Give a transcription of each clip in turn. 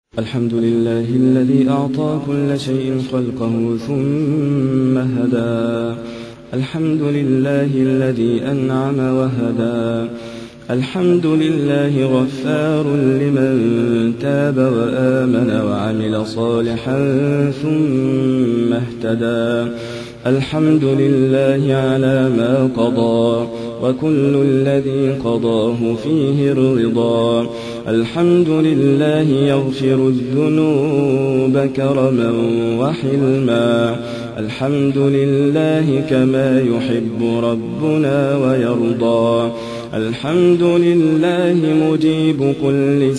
الحمد لله الذي أعطى كل شيء خلقه ثم هدى. الحمد لله الذي أنعم وهدى. الحمد لله غفار لمن تاب وآمن وعمل صالحا ثم اهتدى. الحمد لله على ما قضى وكل الذي قضاه فيه الرضا. الحمد لله يغفر الذنوب كرما وحلما. الحمد لله كما يحب ربنا ويرضى. الحمد لله مجيب كل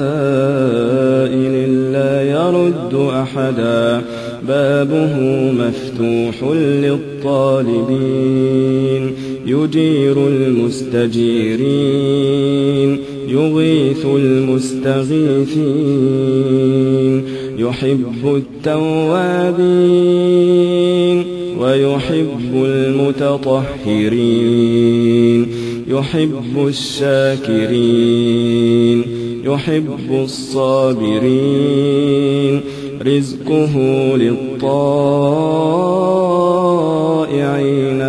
سائل لا يرد أحدا. بابه مفتوح للطالبين يجير المستجيرين يغيث المستغيثين. يحب التوابين ويحب المتطهرين. يحب الشاكرين يحب الصابرين. رزقه للطائعين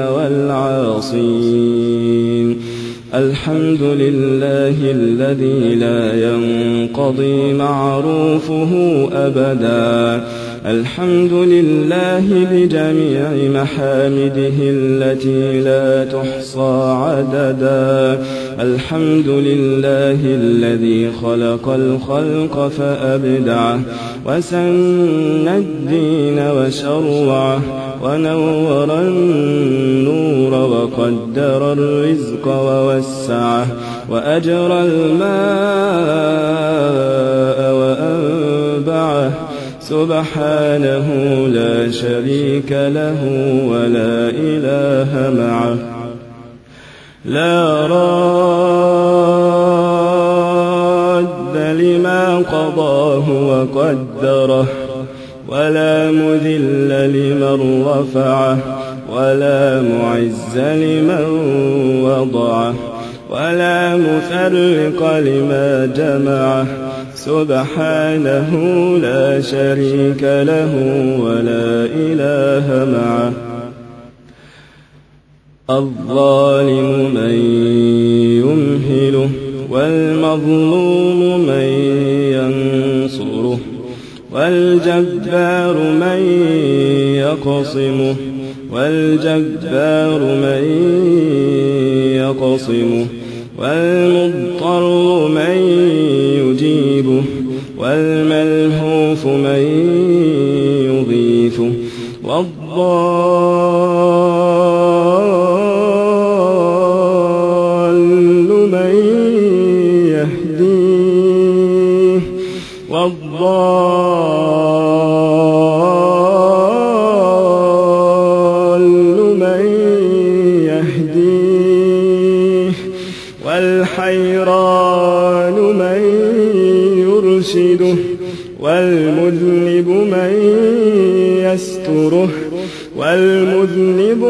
والعاصين. الحمد لله الذي لا ينقضي معروفه أبدا. الحمد لله بجميع محامده التي لا تحصى عددا. الحمد لله الذي خلق الخلق فأبدعه وسن الدين وشرعه ونور النور وقدر الرزق ووسعه وأجرى الماء وأنبعه. سبحانه لا شريك له ولا إله معه. لا راد لما قضاه وقدره ولا مذل لمن رفعه ولا معز لمن وضعه ولا مفرق لما جمعه. سبحانه لا شريك له ولا إله معه. الظالم من يمهله والمظلوم من ينصره والجبار من يقصمه والمضطر من يجيبه والملهوف من يغيثه والضال من يهديه والحيران من يرشده والمذنب من يستره والمذنب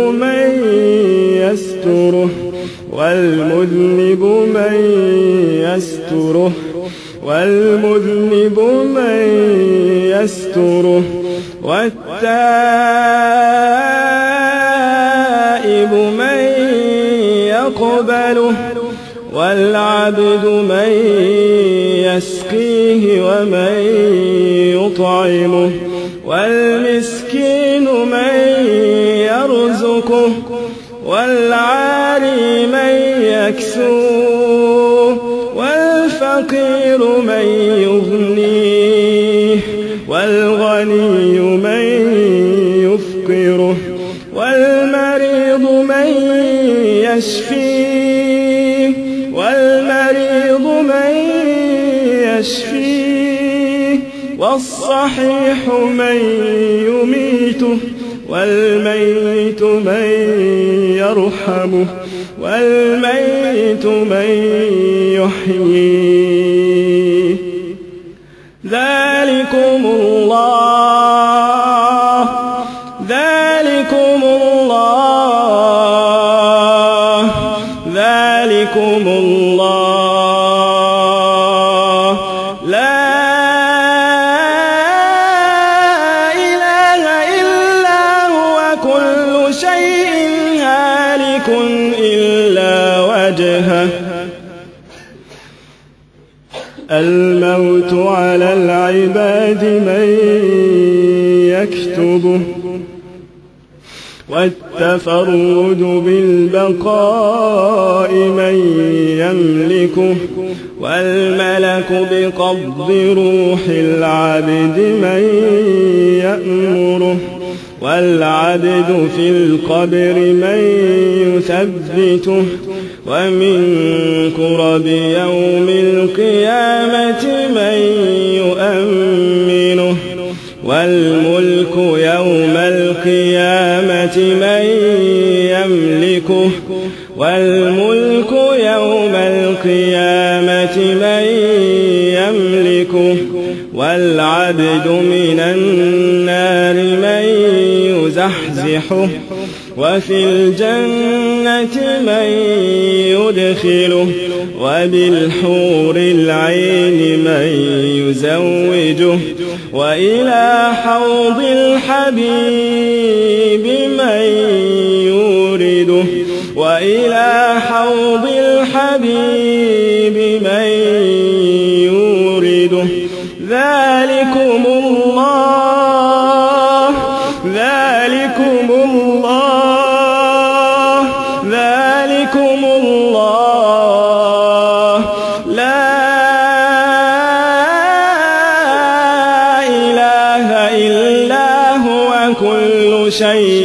من يستره والتائب من يقبله والعبد من يسقيه ومن يطعمه والمسكين من يرزقه والعاري من يكسوه والفقير من يغنيه والغني من يفقره والمريض من يشفيه والصحيح من يميته والميت من يرحمه والميت من يحييه. ذلكم الله لا الموت على العباد من يكتبه، والتفرد بالبقاء من يملكه، والملك بقبض روح العبد من يأمره، والعبد في القبر من يثبته، ومن كرب يوم القيامة من يؤمنه، والملك يوم القيامة من يملكه، والملك يوم القيامة من يملكه، والعبد من النار من يزحزحه، وفي الجنة من يدخله، وبالحور العين من يزوجه، وإلى حوض الحبيب من يورده، وإلى حوض الحبيب من يورده. ذلكم الله، ذلكم الله، ذلكم الله، لا إله إلا هو كل شيء